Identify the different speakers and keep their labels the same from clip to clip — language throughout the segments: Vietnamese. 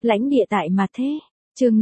Speaker 1: Lãnh địa tại mà thế. Chương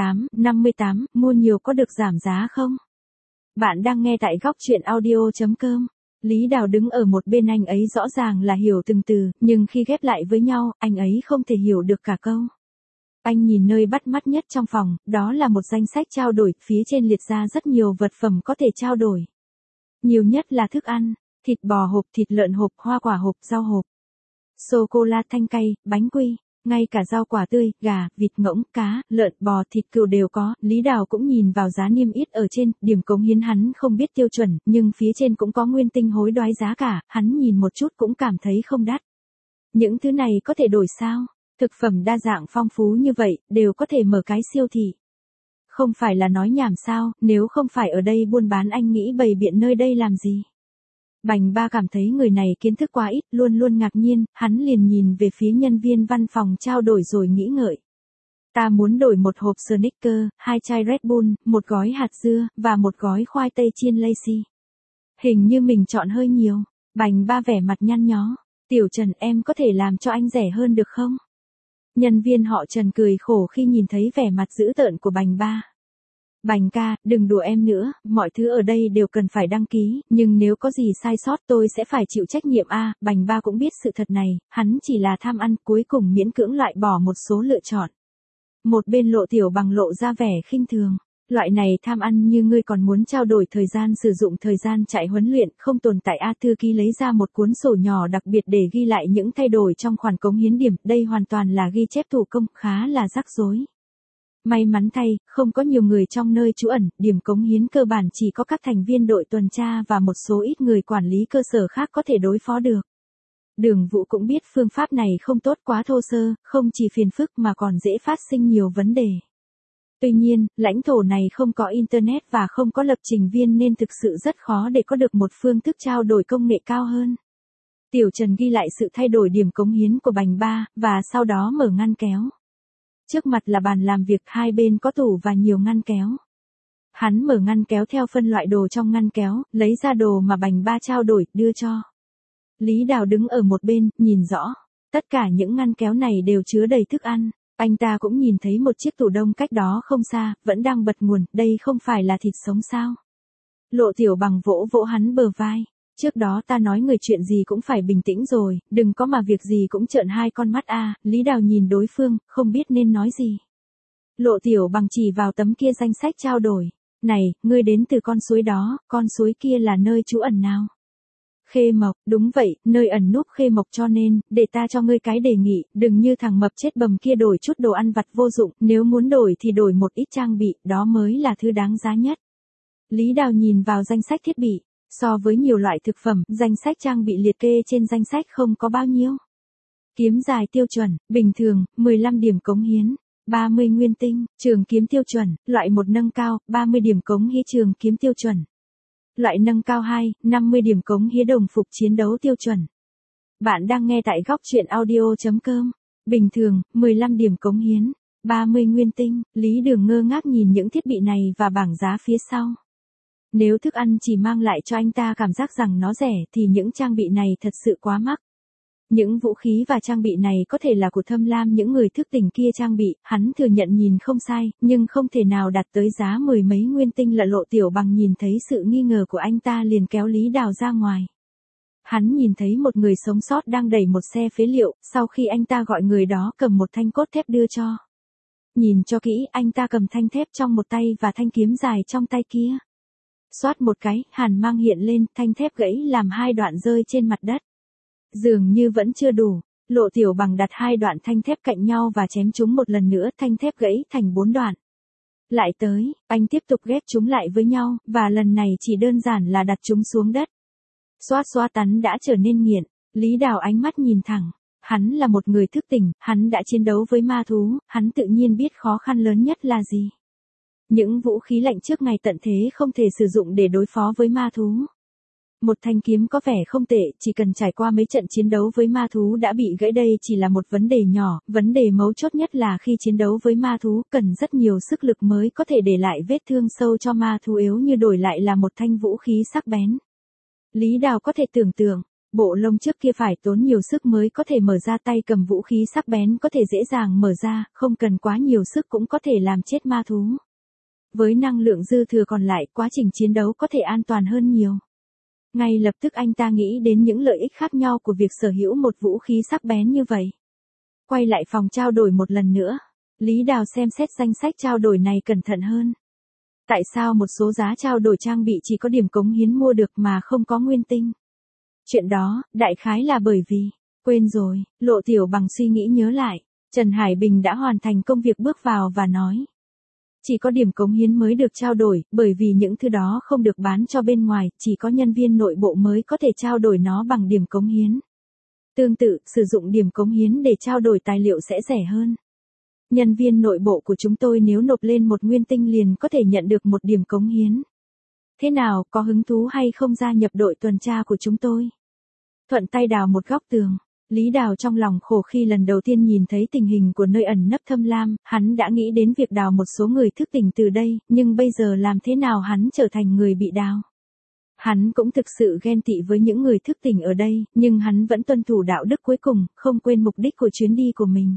Speaker 1: 58, mua nhiều có được giảm giá không? Bạn đang nghe tại góc truyện audio.com. Lý Đào đứng ở một bên, anh ấy rõ ràng là hiểu từng từ, nhưng khi ghép lại với nhau, anh ấy không thể hiểu được cả câu. Anh nhìn nơi bắt mắt nhất trong phòng, đó là một danh sách trao đổi, phía trên liệt ra rất nhiều vật phẩm có thể trao đổi. Nhiều nhất là thức ăn, thịt bò hộp, thịt lợn hộp, hoa quả hộp, rau hộp, sô-cô-la thanh cay, bánh quy, ngay cả rau quả tươi, gà, vịt, ngỗng, cá, lợn, bò, thịt cừu đều có. Lý Đào cũng nhìn vào giá niêm yết ở trên, điểm cống hiến hắn không biết tiêu chuẩn, nhưng phía trên cũng có nguyên tinh hối đoái giá cả, hắn nhìn một chút cũng cảm thấy không đắt. Những thứ này có thể đổi sao? Thực phẩm đa dạng phong phú như vậy, đều có thể mở cái siêu thị. Không phải là nói nhảm sao, nếu không phải ở đây buôn bán anh nghĩ bày biện nơi đây làm gì? Bành Ba cảm thấy người này kiến thức quá ít, luôn luôn ngạc nhiên, hắn liền nhìn về phía nhân viên văn phòng trao đổi rồi nghĩ ngợi. Ta muốn đổi một hộp Snickers, 2 chai Red Bull, một gói hạt dưa, và một gói khoai tây chiên lacy. Hình như mình chọn hơi nhiều. Bành Ba vẻ mặt nhăn nhó. Tiểu Trần, em có thể làm cho anh rẻ hơn được không? Nhân viên họ Trần cười khổ khi nhìn thấy vẻ mặt dữ tợn của Bành Ba. Bành ca, đừng đùa em nữa, mọi thứ ở đây đều cần phải đăng ký, nhưng nếu có gì sai sót tôi sẽ phải chịu trách nhiệm a. Bành Ba cũng biết sự thật này, hắn chỉ là tham ăn, cuối cùng miễn cưỡng loại bỏ một số lựa chọn. Một bên Lộ Tiểu Bằng lộ ra vẻ khinh thường. Loại này tham ăn như ngươi còn muốn trao đổi thời gian sử dụng thời gian chạy huấn luyện, không tồn tại a. Thư ký lấy ra một cuốn sổ nhỏ đặc biệt để ghi lại những thay đổi trong khoản cống hiến điểm, đây hoàn toàn là ghi chép thủ công, khá là rắc rối. May mắn thay, không có nhiều người trong nơi trú ẩn, điểm cống hiến cơ bản chỉ có các thành viên đội tuần tra và một số ít người quản lý cơ sở khác có thể đối phó được. Đường Vũ cũng biết phương pháp này không tốt, quá thô sơ, không chỉ phiền phức mà còn dễ phát sinh nhiều vấn đề. Tuy nhiên, lãnh thổ này không có Internet và không có lập trình viên nên thực sự rất khó để có được một phương thức trao đổi công nghệ cao hơn. Tiểu Trần ghi lại sự thay đổi điểm cống hiến của Bành Ba, và sau đó mở ngăn kéo. Trước mặt là bàn làm việc, hai bên có tủ và nhiều ngăn kéo. Hắn mở ngăn kéo theo phân loại đồ trong ngăn kéo, lấy ra đồ mà Bành Ba trao đổi, đưa cho. Lý Đào đứng ở một bên, nhìn rõ. Tất cả những ngăn kéo này đều chứa đầy thức ăn. Anh ta cũng nhìn thấy một chiếc tủ đông cách đó không xa, vẫn đang bật nguồn, đây không phải là thịt sống sao? Lộ Tiểu Bằng vỗ vỗ hắn bờ vai. Trước đó ta nói người chuyện gì cũng phải bình tĩnh rồi, đừng có mà việc gì cũng trợn hai con mắt a. Lý Đào nhìn đối phương, không biết nên nói gì. Lộ Tiểu Bằng chỉ vào tấm kia danh sách trao đổi. Này, ngươi đến từ con suối đó, con suối kia là nơi trú ẩn nào? Khê Mộc, đúng vậy, nơi ẩn núp Khê Mộc, cho nên, để ta cho ngươi cái đề nghị, đừng như thằng mập chết bầm kia đổi chút đồ ăn vặt vô dụng, nếu muốn đổi thì đổi một ít trang bị, đó mới là thứ đáng giá nhất. Lý Đào nhìn vào danh sách thiết bị. So với nhiều loại thực phẩm, danh sách trang bị liệt kê trên danh sách không có bao nhiêu. Kiếm dài tiêu chuẩn, bình thường, 15 điểm cống hiến, 30 nguyên tinh, trường kiếm tiêu chuẩn, loại 1 nâng cao, 30 điểm cống hiến trường kiếm tiêu chuẩn. Loại nâng cao 2, 50 điểm cống hiến đồng phục chiến đấu tiêu chuẩn. Bạn đang nghe tại góc truyện audio.com. Bình thường, 15 điểm cống hiến, 30 nguyên tinh. Lý Đường ngơ ngác nhìn những thiết bị này và bảng giá phía sau. Nếu thức ăn chỉ mang lại cho anh ta cảm giác rằng nó rẻ thì những trang bị này thật sự quá mắc. Những vũ khí và trang bị này có thể là của Thâm Lam những người thức tỉnh kia trang bị, hắn thừa nhận nhìn không sai, nhưng không thể nào đạt tới giá 10 mấy nguyên tinh. Là Lộ Tiểu Bằng nhìn thấy sự nghi ngờ của anh ta liền kéo Lý Đào ra ngoài. Hắn nhìn thấy một người sống sót đang đẩy một xe phế liệu, sau khi anh ta gọi người đó cầm một thanh cốt thép đưa cho. Nhìn cho kỹ, anh ta cầm thanh thép trong một tay và thanh kiếm dài trong tay kia. Xoát một cái, hàn mang hiện lên, thanh thép gãy làm 2 đoạn rơi trên mặt đất. Dường như vẫn chưa đủ, Lộ Tiểu Bằng đặt 2 đoạn thanh thép cạnh nhau và chém chúng một lần nữa, thanh thép gãy thành 4 đoạn. Lại tới, anh tiếp tục ghép chúng lại với nhau, và lần này chỉ đơn giản là đặt chúng xuống đất. Xoát xoát tắn đã trở nên nghiện, Lý Đào ánh mắt nhìn thẳng. Hắn là một người thức tỉnh, hắn đã chiến đấu với ma thú, hắn tự nhiên biết khó khăn lớn nhất là gì. Những vũ khí lạnh trước ngày tận thế không thể sử dụng để đối phó với ma thú. Một thanh kiếm có vẻ không tệ, chỉ cần trải qua mấy trận chiến đấu với ma thú đã bị gãy, đây chỉ là một vấn đề nhỏ, vấn đề mấu chốt nhất là khi chiến đấu với ma thú cần rất nhiều sức lực mới có thể để lại vết thương sâu cho ma thú yếu như đổi lại là một thanh vũ khí sắc bén. Lý Đào có thể tưởng tượng, Bộ lông trước kia phải tốn nhiều sức mới có thể mở ra, tay cầm vũ khí sắc bén có thể dễ dàng mở ra, không cần quá nhiều sức cũng có thể làm chết ma thú. Với năng lượng dư thừa còn lại, quá trình chiến đấu có thể an toàn hơn nhiều. Ngay lập tức anh ta nghĩ đến những lợi ích khác nhau của việc sở hữu một vũ khí sắc bén như vậy. Quay lại phòng trao đổi một lần nữa. Lý Đào xem xét danh sách trao đổi này cẩn thận hơn. Tại sao một số giá trao đổi trang bị chỉ có điểm cống hiến mua được mà không có nguyên tinh? Chuyện đó, đại khái là bởi vì, quên rồi, Lộ Tiểu Bằng suy nghĩ nhớ lại, Trần Hải Bình đã hoàn thành công việc bước vào và nói. Chỉ có điểm cống hiến mới được trao đổi, bởi vì những thứ đó không được bán cho bên ngoài, chỉ có nhân viên nội bộ mới có thể trao đổi nó bằng điểm cống hiến. Tương tự, sử dụng điểm cống hiến để trao đổi tài liệu sẽ rẻ hơn. Nhân viên nội bộ của chúng tôi nếu nộp lên một nguyên tinh liền có thể nhận được một điểm cống hiến. Thế nào, có hứng thú hay không gia nhập đội tuần tra của chúng tôi? Thuận tay đào một góc tường. Lý Đào trong lòng khổ khi lần đầu tiên nhìn thấy tình hình của nơi ẩn nấp thâm lam, hắn đã nghĩ đến việc đào một số người thức tỉnh từ đây, nhưng bây giờ làm thế nào hắn trở thành người bị đào? Hắn cũng thực sự ghen tị với những người thức tỉnh ở đây, nhưng hắn vẫn tuân thủ đạo đức cuối cùng, không quên mục đích của chuyến đi của mình.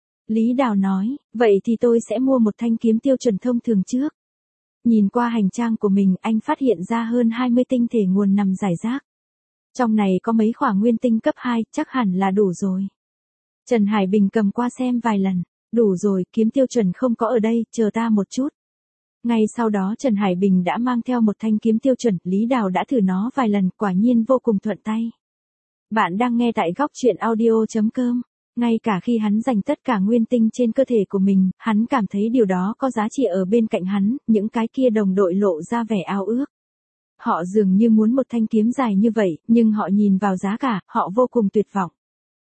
Speaker 1: Lý Đào nói, vậy thì tôi sẽ mua một thanh kiếm tiêu chuẩn thông thường trước. Nhìn qua hành trang của mình, anh phát hiện ra hơn 20 tinh thể nguồn nằm rải rác. Trong này có mấy khỏa nguyên tinh cấp 2, chắc hẳn là đủ rồi. Trần Hải Bình cầm qua xem vài lần. Đủ rồi, kiếm tiêu chuẩn không có ở đây, chờ ta một chút. Ngay sau đó Trần Hải Bình đã mang theo một thanh kiếm tiêu chuẩn, Lý Đào đã thử nó vài lần, quả nhiên vô cùng thuận tay. Bạn đang nghe tại góc truyện audio.com. Ngay cả khi hắn dành tất cả nguyên tinh trên cơ thể của mình, hắn cảm thấy điều đó có giá trị ở bên cạnh hắn, những cái kia đồng đội lộ ra vẻ ao ước. Họ dường như muốn một thanh kiếm dài như vậy, nhưng họ nhìn vào giá cả, họ vô cùng tuyệt vọng.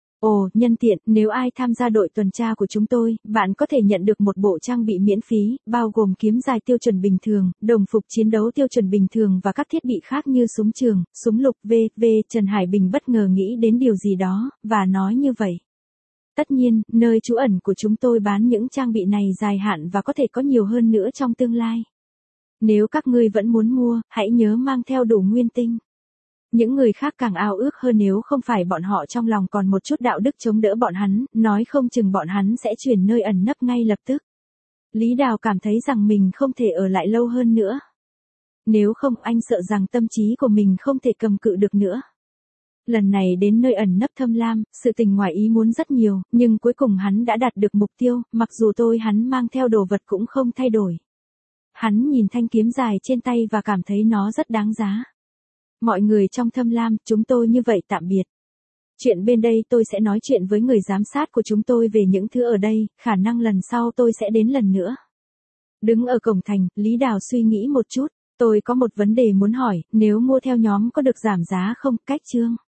Speaker 1: Ồ, nhân tiện, nếu ai tham gia đội tuần tra của chúng tôi, bạn có thể nhận được một bộ trang bị miễn phí, bao gồm kiếm dài tiêu chuẩn bình thường, đồng phục chiến đấu tiêu chuẩn bình thường và các thiết bị khác như súng trường, súng lục v.v. Trần Hải Bình bất ngờ nghĩ đến điều gì đó, và nói như vậy. Tất nhiên, nơi trú ẩn của chúng tôi bán những trang bị này dài hạn và có thể có nhiều hơn nữa trong tương lai. Nếu các ngươi vẫn muốn mua, hãy nhớ mang theo đủ nguyên tinh. Những người khác càng ao ước hơn nếu không phải bọn họ trong lòng còn một chút đạo đức chống đỡ bọn hắn, nói không chừng bọn hắn sẽ chuyển nơi ẩn nấp ngay lập tức. Lý Đào cảm thấy rằng mình không thể ở lại lâu hơn nữa. Nếu không, anh sợ rằng tâm trí của mình không thể cầm cự được nữa. Lần này đến nơi ẩn nấp thâm lam, sự tình ngoài ý muốn rất nhiều, nhưng cuối cùng hắn đã đạt được mục tiêu, mặc dù hắn mang theo đồ vật cũng không thay đổi. Hắn nhìn thanh kiếm dài trên tay và cảm thấy nó rất đáng giá. Mọi người trong thâm lam, chúng tôi như vậy tạm biệt. Chuyện bên đây tôi sẽ nói chuyện với người giám sát của chúng tôi về những thứ ở đây, khả năng lần sau tôi sẽ đến lần nữa. Đứng ở cổng thành, Lý Đào suy nghĩ một chút, tôi có một vấn đề muốn hỏi, nếu mua theo nhóm có được giảm giá không, cách chương.